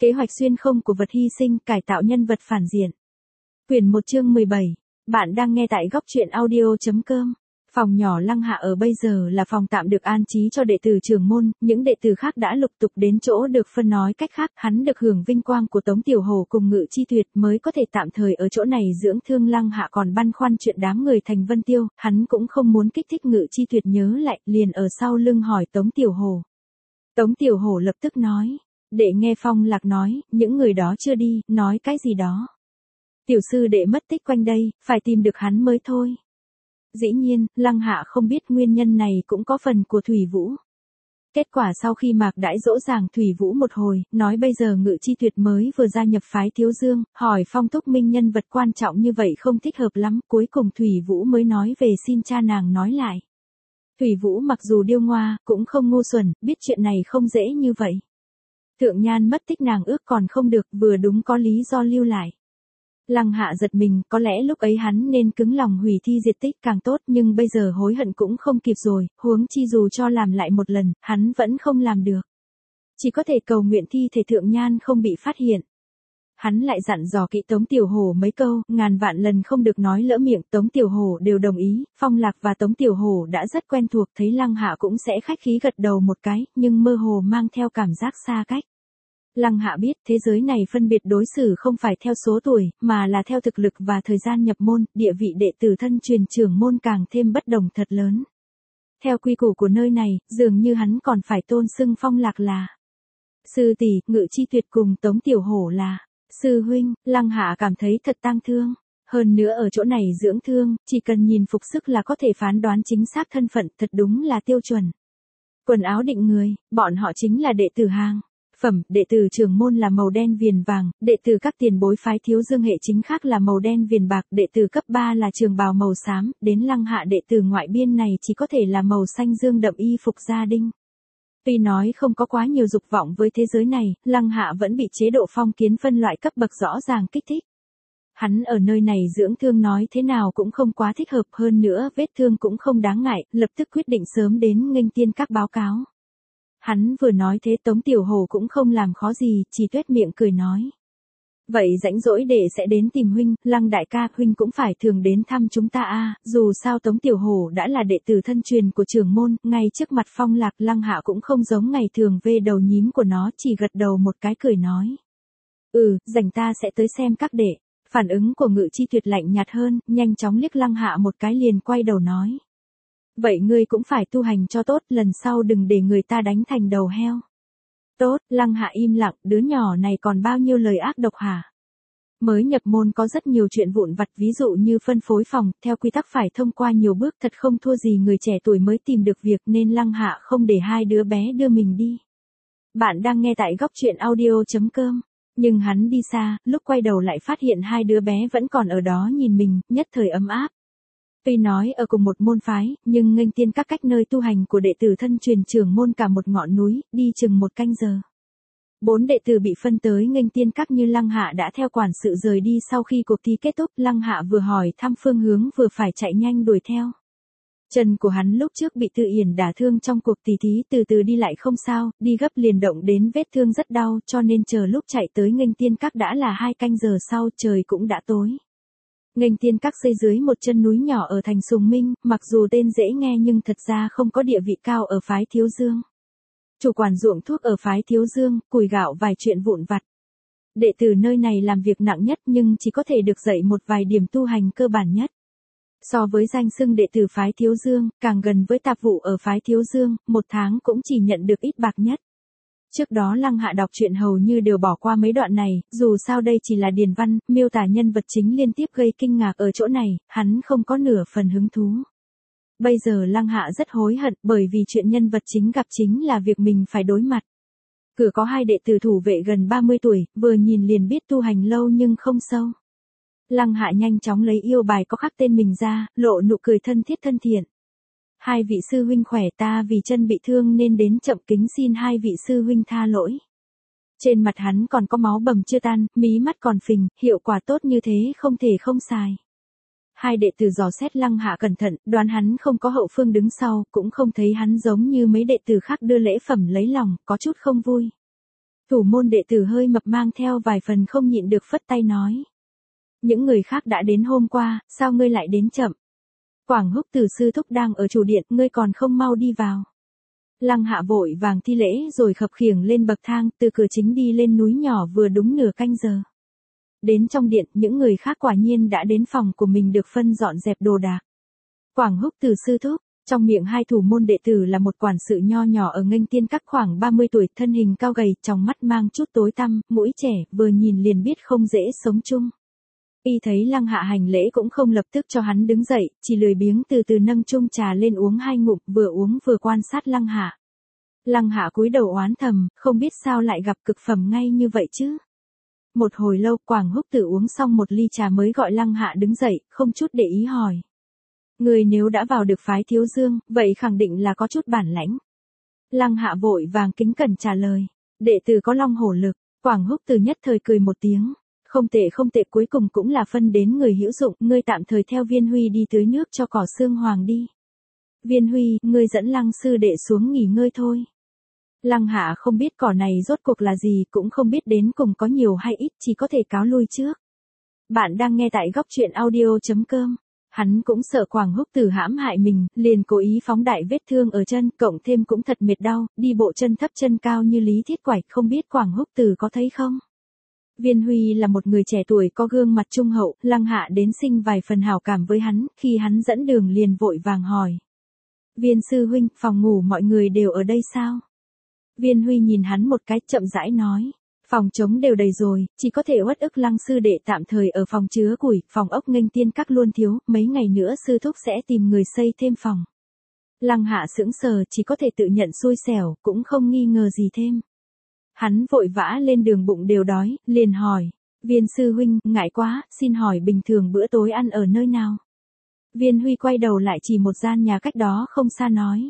Kế hoạch xuyên không của vật hy sinh, cải tạo nhân vật phản diện. Quyển 1 chương 17. Bạn đang nghe tại góc truyện audio.com. Phòng nhỏ Lăng Hạ ở bây giờ là phòng tạm được an trí cho đệ tử trưởng môn, những đệ tử khác đã lục tục đến chỗ được phân. Nói cách khác, hắn được hưởng vinh quang của Tống Tiểu Hổ cùng Ngự Chi Tuyệt mới có thể tạm thời ở chỗ này dưỡng thương. Lăng Hạ còn băn khoăn chuyện đám người thành Vân Tiêu, hắn cũng không muốn kích thích Ngự Chi Tuyệt nhớ lại, liền ở sau lưng hỏi Tống Tiểu Hổ. Tống Tiểu Hổ lập tức nói, đệ nghe Phong Lạc nói, những người đó chưa đi, nói cái gì đó. Tiểu sư đệ mất tích quanh đây, phải tìm được hắn mới thôi. Dĩ nhiên, Lăng Hạ không biết nguyên nhân này cũng có phần của Thủy Vũ. Kết quả sau khi Mạc Đãi dỗ dàng Thủy Vũ một hồi, nói bây giờ Ngự Chi Tuyệt mới vừa gia nhập phái Thiếu Dương, hỏi Phong Túc Minh nhân vật quan trọng như vậy không thích hợp lắm, cuối cùng Thủy Vũ mới nói về xin cha nàng nói lại. Thủy Vũ mặc dù điêu ngoa, cũng không ngu xuẩn, biết chuyện này không dễ như vậy. Thượng Nhan mất tích nàng ước còn không được, vừa đúng có lý do lưu lại. Lăng Hạ giật mình, có lẽ lúc ấy hắn nên cứng lòng hủy thi diệt tích càng tốt, nhưng bây giờ hối hận cũng không kịp rồi, huống chi dù cho làm lại một lần, hắn vẫn không làm được. Chỉ có thể cầu nguyện thi thể Thượng Nhan không bị phát hiện. Hắn lại dặn dò kỹ Tống Tiểu Hổ mấy câu, ngàn vạn lần không được nói lỡ miệng. Tống Tiểu Hổ đều đồng ý, Phong Lạc và Tống Tiểu Hổ đã rất quen thuộc, thấy Lăng Hạ cũng sẽ khách khí gật đầu một cái, nhưng mơ hồ mang theo cảm giác xa cách. Lăng Hạ biết thế giới này phân biệt đối xử không phải theo số tuổi, mà là theo thực lực và thời gian nhập môn, địa vị đệ tử thân truyền trưởng môn càng thêm bất đồng thật lớn. Theo quy củ của nơi này, dường như hắn còn phải tôn xưng Phong Lạc là sư tỷ, Ngự Chi Tuyệt cùng Tống Tiểu Hổ là sư huynh. Lăng Hạ cảm thấy thật tang thương. Hơn nữa ở chỗ này dưỡng thương, chỉ cần nhìn phục sức là có thể phán đoán chính xác thân phận, thật đúng là tiêu chuẩn. Quần áo định người, bọn họ chính là đệ tử hàng phẩm, đệ tử trưởng môn là màu đen viền vàng, đệ tử các tiền bối phái Thiếu Dương hệ chính khác là màu đen viền bạc, đệ tử cấp 3 là trường bào màu xám, đến Lăng Hạ đệ tử ngoại biên này chỉ có thể là màu xanh dương đậm y phục gia đinh. Tuy nói không có quá nhiều dục vọng với thế giới này, Lăng Hạ vẫn bị chế độ phong kiến phân loại cấp bậc rõ ràng kích thích. Hắn ở nơi này dưỡng thương nói thế nào cũng không quá thích hợp, hơn nữa vết thương cũng không đáng ngại, lập tức quyết định sớm đến nghênh tiên các báo cáo. Hắn vừa nói thế Tống Tiểu Hổ cũng không làm khó gì, chỉ tuét miệng cười nói. Vậy rãnh rỗi đệ sẽ đến tìm huynh, Lăng đại ca, huynh cũng phải thường đến thăm chúng ta a. Dù sao Tống Tiểu Hổ đã là đệ tử thân truyền của trưởng môn, ngay trước mặt Phong Lạc. Lăng Hạ cũng không giống ngày thường vê đầu nhím của nó, chỉ gật đầu một cái cười nói. Rảnh ta sẽ tới xem các đệ. Phản ứng của Ngự Chi Tuyệt lạnh nhạt hơn, nhanh chóng liếc Lăng Hạ một cái liền quay đầu nói. Vậy ngươi cũng phải tu hành cho tốt, lần sau đừng để người ta đánh thành đầu heo. Tốt, Lăng Hạ im lặng, đứa nhỏ này còn bao nhiêu lời ác độc hả? Mới nhập môn có rất nhiều chuyện vụn vặt, ví dụ như phân phối phòng, theo quy tắc phải thông qua nhiều bước, thật không thua gì người trẻ tuổi mới tìm được việc, nên Lăng Hạ không để hai đứa bé đưa mình đi. Bạn đang nghe tại góc truyện audio.com. Nhưng hắn đi xa, lúc quay đầu lại phát hiện hai đứa bé vẫn còn ở đó nhìn mình, nhất thời ấm áp. Tuy nói ở cùng một môn phái, nhưng nghênh tiên các cách nơi tu hành của đệ tử thân truyền trưởng môn cả một ngọn núi, đi chừng 1 canh giờ. 4 đệ tử bị phân tới nghênh tiên các như Lăng Hạ đã theo quản sự rời đi sau khi cuộc thi kết thúc. Lăng Hạ vừa hỏi thăm phương hướng vừa phải chạy nhanh đuổi theo. Chân của hắn lúc trước bị Tự Yển đả thương trong cuộc tỉ thí, từ từ đi lại không sao, đi gấp liền động đến vết thương rất đau, cho nên chờ lúc chạy tới nghênh tiên các đã là 2 canh giờ sau, trời cũng đã tối. Nghênh tiên các xây dưới một chân núi nhỏ ở thành Sùng Minh, mặc dù tên dễ nghe nhưng thật ra không có địa vị cao ở phái Thiếu Dương. Chủ quản ruộng thuốc ở phái Thiếu Dương, củi gạo vài chuyện vụn vặt. Đệ tử nơi này làm việc nặng nhất nhưng chỉ có thể được dạy một vài điểm tu hành cơ bản nhất. So với danh xưng đệ tử phái Thiếu Dương, càng gần với tạp vụ ở phái Thiếu Dương, 1 tháng cũng chỉ nhận được ít bạc nhất. Trước đó Lăng Hạ đọc truyện hầu như đều bỏ qua mấy đoạn này, dù sao đây chỉ là điển văn, miêu tả nhân vật chính liên tiếp gây kinh ngạc ở chỗ này, hắn không có nửa phần hứng thú. Bây giờ Lăng Hạ rất hối hận bởi vì chuyện nhân vật chính gặp chính là việc mình phải đối mặt. Cửa có 2 đệ tử thủ vệ gần 30 tuổi, vừa nhìn liền biết tu hành lâu nhưng không sâu. Lăng Hạ nhanh chóng lấy yêu bài có khắc tên mình ra, lộ nụ cười thân thiết thân thiện. 2 vị sư huynh khỏe, ta vì chân bị thương nên đến chậm, kính xin 2 vị sư huynh tha lỗi. Trên mặt hắn còn có máu bầm chưa tan, mí mắt còn phình, hiệu quả tốt như thế không thể không xài. 2 đệ tử dò xét Lăng Hạ cẩn thận, đoán hắn không có hậu phương đứng sau, cũng không thấy hắn giống như mấy đệ tử khác đưa lễ phẩm lấy lòng, có chút không vui. Thủ môn đệ tử hơi mập mang theo vài phần không nhịn được phất tay nói. Những người khác đã đến hôm qua, sao ngươi lại đến chậm? Quảng Húc Từ sư thúc đang ở chủ điện, ngươi còn không mau đi vào. Lăng Hạ vội vàng thi lễ rồi khập khiễng lên bậc thang, từ cửa chính đi lên núi nhỏ vừa đúng nửa canh giờ. Đến trong điện, những người khác quả nhiên đã đến phòng của mình được phân dọn dẹp đồ đạc. Quảng Húc Từ sư thúc, trong miệng hai thủ môn đệ tử là một quản sự nho nhỏ ở Nghênh Tiên Các khoảng 30 tuổi, thân hình cao gầy, trong mắt mang chút tối tăm, mũi trẻ, vừa nhìn liền biết không dễ sống chung. Y thấy Lăng Hạ hành lễ cũng không lập tức cho hắn đứng dậy, chỉ lười biếng từ từ nâng chung trà lên uống hai ngụm, vừa uống vừa quan sát Lăng Hạ. Lăng Hạ cúi đầu oán thầm, không biết sao lại gặp cực phẩm ngay như vậy chứ. Một hồi lâu, Quảng Húc Tử uống xong một ly trà mới gọi Lăng Hạ đứng dậy, không chút để ý hỏi. Người nếu đã vào được phái Thiếu Dương, vậy khẳng định là có chút bản lãnh. Lăng Hạ vội vàng kính cẩn trả lời. Đệ tử có long hổ lực. Quảng Húc Tử nhất thời cười một tiếng. Không tệ, cuối cùng cũng là phân đến người hữu dụng, ngươi tạm thời theo Viên Huy đi tưới nước cho cỏ xương hoàng đi. Viên Huy, ngươi dẫn Lăng sư đệ xuống nghỉ ngơi thôi. Lăng Hạ không biết cỏ này rốt cuộc là gì, cũng không biết đến cùng có nhiều hay ít, chỉ có thể cáo lui trước. Bạn đang nghe tại góc truyện audio.com. Hắn cũng sợ Quảng Húc Tử hãm hại mình, liền cố ý phóng đại vết thương ở chân, cộng thêm cũng thật mệt đau, đi bộ chân thấp chân cao như Lý Thiết Quải, không biết Quảng Húc Tử có thấy không? Viên Huy là một người trẻ tuổi có gương mặt trung hậu, Lăng Hạ đến sinh vài phần hảo cảm với hắn, khi hắn dẫn đường liền vội vàng hỏi. Viên sư huynh, phòng ngủ mọi người đều ở đây sao? Viên Huy nhìn hắn một cái, chậm rãi nói. Phòng trống đều đầy rồi, chỉ có thể uất ức Lăng sư đệ tạm thời ở phòng chứa củi, phòng ốc Nghênh Tiên Các luôn thiếu, mấy ngày nữa sư thúc sẽ tìm người xây thêm phòng. Lăng Hạ sững sờ, chỉ có thể tự nhận xui xẻo, cũng không nghi ngờ gì thêm. Hắn vội vã lên đường bụng đều đói, liền hỏi. Viên sư huynh, ngại quá, xin hỏi bình thường bữa tối ăn ở nơi nào? Viên Huy quay đầu lại chỉ một gian nhà cách đó không xa nói.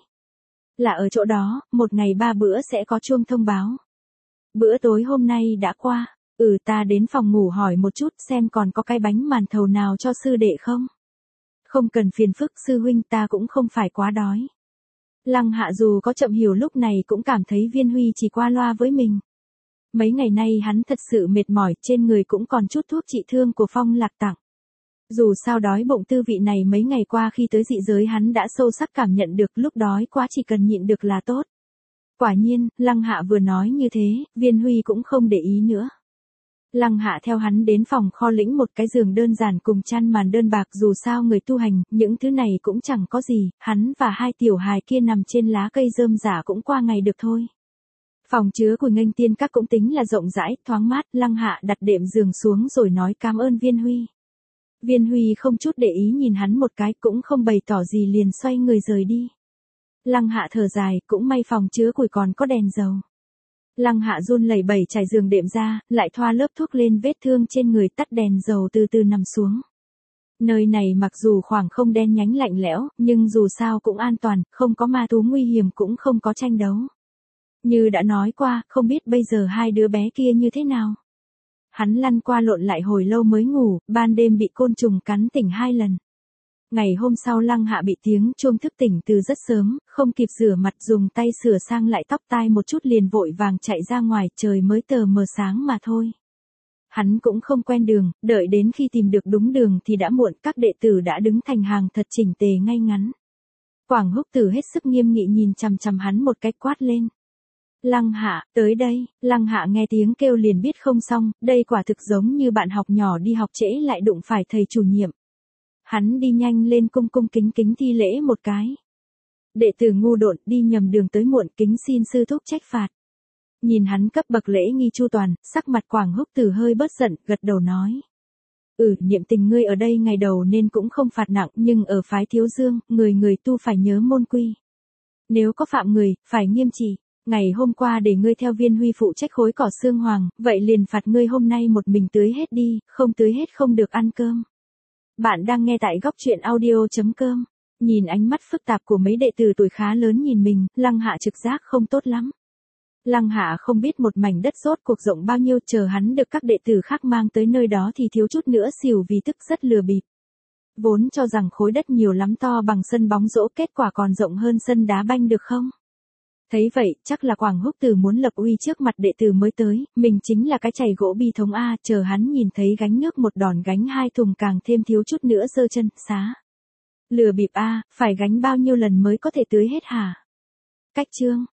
Là ở chỗ đó, một ngày 3 bữa sẽ có chuông thông báo. Bữa tối hôm nay đã qua, ta đến phòng ngủ hỏi một chút xem còn có cái bánh màn thầu nào cho sư đệ không? Không cần phiền phức sư huynh, ta cũng không phải quá đói. Lăng Hạ dù có chậm hiểu lúc này cũng cảm thấy Viên Huy chỉ qua loa với mình. Mấy ngày nay hắn thật sự mệt mỏi, trên người cũng còn chút thuốc trị thương của Phong Lạc tặng. Dù sao đói bụng tư vị này mấy ngày qua khi tới dị giới hắn đã sâu sắc cảm nhận được, lúc đói quá chỉ cần nhịn được là tốt. Quả nhiên, Lăng Hạ vừa nói như thế, Viên Huy cũng không để ý nữa. Lăng Hạ theo hắn đến phòng kho lĩnh một cái giường đơn giản cùng chăn màn đơn bạc, dù sao người tu hành, những thứ này cũng chẳng có gì, hắn và hai tiểu hài kia nằm trên lá cây rơm rả cũng qua ngày được thôi. Phòng chứa của Nghênh Tiên Các cũng tính là rộng rãi, thoáng mát, Lăng Hạ đặt đệm giường xuống rồi nói cảm ơn Viên Huy. Viên Huy không chút để ý nhìn hắn một cái, cũng không bày tỏ gì liền xoay người rời đi. Lăng Hạ thở dài, cũng may phòng chứa củi còn có đèn dầu. Lăng Hạ run lẩy bẩy trải giường đệm ra, lại thoa lớp thuốc lên vết thương trên người, tắt đèn dầu từ từ nằm xuống. Nơi này mặc dù khoảng không đen nhánh lạnh lẽo, nhưng dù sao cũng an toàn, không có ma thú nguy hiểm cũng không có tranh đấu. Như đã nói qua, không biết bây giờ hai đứa bé kia như thế nào. Hắn lăn qua lộn lại hồi lâu mới ngủ, ban đêm bị côn trùng cắn tỉnh 2 lần. Ngày hôm sau Lăng Hạ bị tiếng chuông thức tỉnh từ rất sớm, không kịp rửa mặt dùng tay sửa sang lại tóc tai một chút liền vội vàng chạy ra ngoài, trời mới tờ mờ sáng mà thôi. Hắn cũng không quen đường, đợi đến khi tìm được đúng đường thì đã muộn, các đệ tử đã đứng thành hàng thật chỉnh tề ngay ngắn. Quảng Húc Tử hết sức nghiêm nghị nhìn chằm chằm hắn một cái, quát lên. Lăng Hạ, tới đây. Lăng Hạ nghe tiếng kêu liền biết không xong, đây quả thực giống như bạn học nhỏ đi học trễ lại đụng phải thầy chủ nhiệm. Hắn đi nhanh lên cung cung kính kính thi lễ một cái. Đệ tử ngu độn, đi nhầm đường tới muộn, kính xin sư thúc trách phạt. Nhìn hắn cấp bậc lễ nghi chu toàn, sắc mặt Quảng Húc Tử hơi bớt giận, gật đầu nói. Niệm tình ngươi ở đây ngày đầu nên cũng không phạt nặng, nhưng ở phái Thiếu Dương, người tu phải nhớ môn quy. Nếu có phạm người, phải nghiêm trị. Ngày hôm qua để ngươi theo Viên Huy phụ trách khối cỏ xương hoàng, vậy liền phạt ngươi hôm nay một mình tưới hết đi, không tưới hết không được ăn cơm. Bạn đang nghe tại góc truyện audio.com. Nhìn ánh mắt phức tạp của mấy đệ tử tuổi khá lớn nhìn mình, Lăng Hạ trực giác không tốt lắm. Lăng Hạ không biết một mảnh đất rốt cuộc rộng bao nhiêu, chờ hắn được các đệ tử khác mang tới nơi đó thì thiếu chút nữa xỉu vì tức rất lừa bịp. Vốn cho rằng khối đất nhiều lắm, to bằng sân bóng rổ, kết quả còn rộng hơn sân đá banh được không? Thấy vậy, chắc là Quảng Húc Tử muốn lập uy trước mặt đệ tử mới tới, mình chính là cái chày gỗ bi thống a, chờ hắn nhìn thấy gánh nước một đòn gánh 2 thùng càng thêm thiếu chút nữa giơ chân, xá. Lừa bịp a, phải gánh bao nhiêu lần mới có thể tưới hết hả? Cách chương